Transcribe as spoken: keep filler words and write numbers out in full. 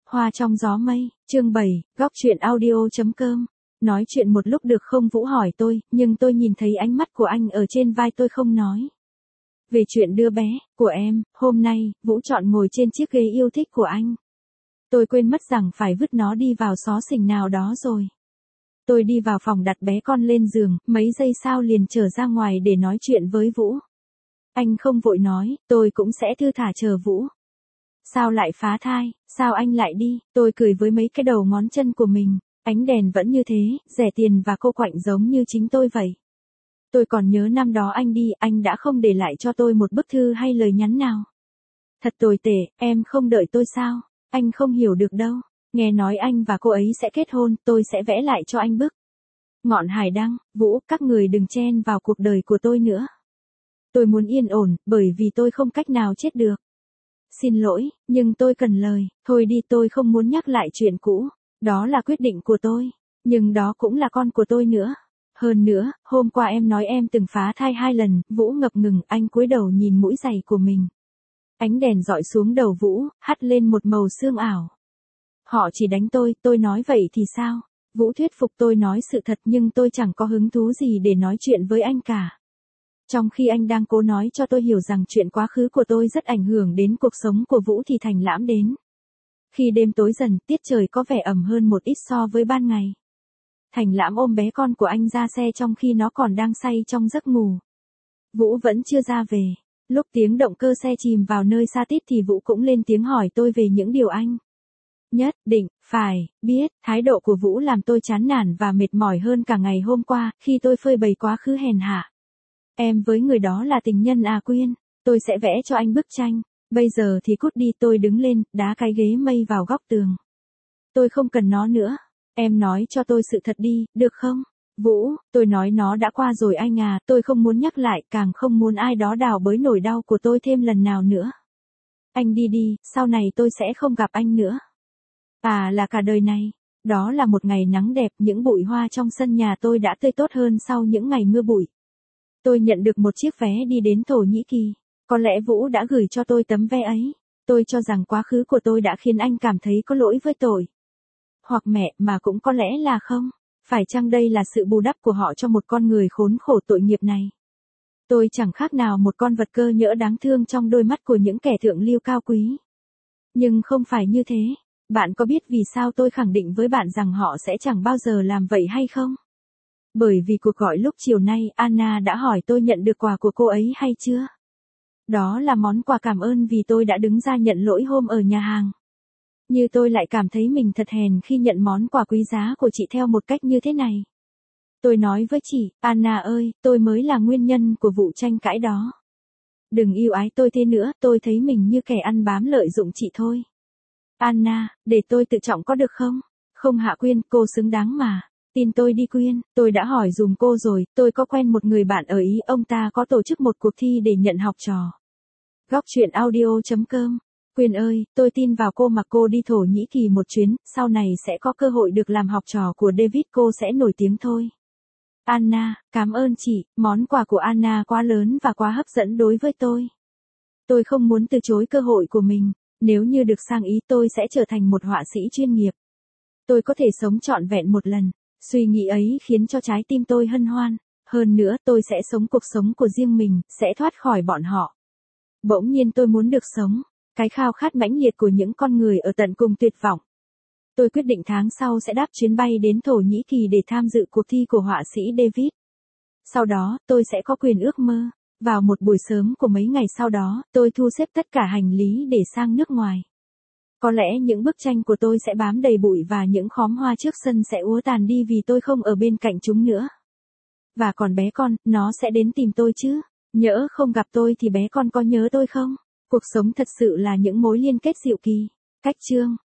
Hoa trong gió mây, chương bảy, góc truyện audio chấm com. Nói chuyện một lúc được không? Vũ hỏi tôi, nhưng tôi nhìn thấy ánh mắt của anh ở trên vai tôi không nói. Về chuyện đứa bé, của em, hôm nay, Vũ chọn ngồi trên chiếc ghế yêu thích của anh. Tôi quên mất rằng phải vứt nó đi vào xó xỉnh nào đó rồi. Tôi đi vào phòng đặt bé con lên giường, mấy giây sau liền trở ra ngoài để nói chuyện với Vũ. Anh không vội nói, tôi cũng sẽ thư thả chờ Vũ. Sao lại phá thai, sao anh lại đi? Tôi cười với mấy cái đầu ngón chân của mình, ánh đèn vẫn như thế, rẻ tiền và cô quạnh giống như chính tôi vậy. Tôi còn nhớ năm đó anh đi, anh đã không để lại cho tôi một bức thư hay lời nhắn nào. Thật tồi tệ, em không đợi tôi sao? Anh không hiểu được đâu. Nghe nói anh và cô ấy sẽ kết hôn, tôi sẽ vẽ lại cho anh bức. Ngọn hải đăng, Vũ, các người đừng chen vào cuộc đời của tôi nữa. Tôi muốn yên ổn, bởi vì tôi không cách nào chết được. Xin lỗi, nhưng tôi cần lời, thôi đi, tôi không muốn nhắc lại chuyện cũ. Đó là quyết định của tôi, nhưng đó cũng là con của tôi nữa. Hơn nữa, hôm qua em nói em từng phá thai hai lần. Vũ ngập ngừng, anh cúi đầu nhìn mũi giày của mình. Ánh đèn dọi xuống đầu Vũ, hắt lên một màu sương ảo. Họ chỉ đánh tôi, tôi nói vậy thì sao? Vũ thuyết phục tôi nói sự thật, nhưng tôi chẳng có hứng thú gì để nói chuyện với anh cả. Trong khi anh đang cố nói cho tôi hiểu rằng chuyện quá khứ của tôi rất ảnh hưởng đến cuộc sống của Vũ thì Thành Lãm đến. Khi đêm tối dần, tiết trời có vẻ ẩm hơn một ít so với ban ngày. Thành Lãm ôm bé con của anh ra xe trong khi nó còn đang say trong giấc ngủ. Vũ vẫn chưa ra về. Lúc tiếng động cơ xe chìm vào nơi xa tít thì Vũ cũng lên tiếng hỏi tôi về những điều anh nhất định phải biết. Thái độ của Vũ làm tôi chán nản và mệt mỏi hơn cả ngày hôm qua, khi tôi phơi bày quá khứ hèn hạ. Em với người đó là tình nhân à Quyên, tôi sẽ vẽ cho anh bức tranh. Bây giờ thì cút đi. Tôi đứng lên, đá cái ghế mây vào góc tường. Tôi không cần nó nữa. Em nói cho tôi sự thật đi, được không? Vũ, tôi nói nó đã qua rồi anh à, tôi không muốn nhắc lại, càng không muốn ai đó đào bới nỗi đau của tôi thêm lần nào nữa. Anh đi đi, sau này tôi sẽ không gặp anh nữa. À, là cả đời này. Đó là một ngày nắng đẹp, những bụi hoa trong sân nhà tôi đã tươi tốt hơn sau những ngày mưa bụi. Tôi nhận được một chiếc vé đi đến Thổ Nhĩ Kỳ. Có lẽ Vũ đã gửi cho tôi tấm vé ấy. Tôi cho rằng quá khứ của tôi đã khiến anh cảm thấy có lỗi với tội. Hoặc mẹ, mà cũng có lẽ là không. Phải chăng đây là sự bù đắp của họ cho một con người khốn khổ tội nghiệp này? Tôi chẳng khác nào một con vật cơ nhỡ đáng thương trong đôi mắt của những kẻ thượng lưu cao quý. Nhưng không phải như thế. Bạn có biết vì sao tôi khẳng định với bạn rằng họ sẽ chẳng bao giờ làm vậy hay không? Bởi vì cuộc gọi lúc chiều nay, Anna đã hỏi tôi nhận được quà của cô ấy hay chưa. Đó là món quà cảm ơn vì tôi đã đứng ra nhận lỗi hôm ở nhà hàng. Như tôi lại cảm thấy mình thật hèn khi nhận món quà quý giá của chị theo một cách như thế này. Tôi nói với chị, Anna ơi, tôi mới là nguyên nhân của vụ tranh cãi đó. Đừng yêu ái tôi thế nữa, tôi thấy mình như kẻ ăn bám lợi dụng chị thôi. Anna, để tôi tự trọng có được không? Không hạ Quyên, cô xứng đáng mà. Tin tôi đi Quyên, tôi đã hỏi dùm cô rồi, tôi có quen một người bạn ở Ý, ông ta có tổ chức một cuộc thi để nhận học trò. Góc truyện audio chấm com. Quyên ơi, tôi tin vào cô mà cô đi Thổ Nhĩ Kỳ một chuyến, sau này sẽ có cơ hội được làm học trò của David, cô sẽ nổi tiếng thôi. Anna, cảm ơn chị, món quà của Anna quá lớn và quá hấp dẫn đối với tôi. Tôi không muốn từ chối cơ hội của mình, nếu như được sang Ý tôi sẽ trở thành một họa sĩ chuyên nghiệp. Tôi có thể sống trọn vẹn một lần. Suy nghĩ ấy khiến cho trái tim tôi hân hoan. Hơn nữa, tôi sẽ sống cuộc sống của riêng mình, sẽ thoát khỏi bọn họ. Bỗng nhiên tôi muốn được sống. Cái khao khát mãnh liệt của những con người ở tận cùng tuyệt vọng. Tôi quyết định tháng sau sẽ đáp chuyến bay đến Thổ Nhĩ Kỳ để tham dự cuộc thi của họa sĩ David. Sau đó, tôi sẽ có quyền ước mơ. Vào một buổi sớm của mấy ngày sau đó, tôi thu xếp tất cả hành lý để sang nước ngoài. Có lẽ những bức tranh của tôi sẽ bám đầy bụi và những khóm hoa trước sân sẽ úa tàn đi vì tôi không ở bên cạnh chúng nữa. Và còn bé con, nó sẽ đến tìm tôi chứ? Nhỡ không gặp tôi thì bé con có nhớ tôi không? Cuộc sống thật sự là những mối liên kết diệu kỳ. Cách chương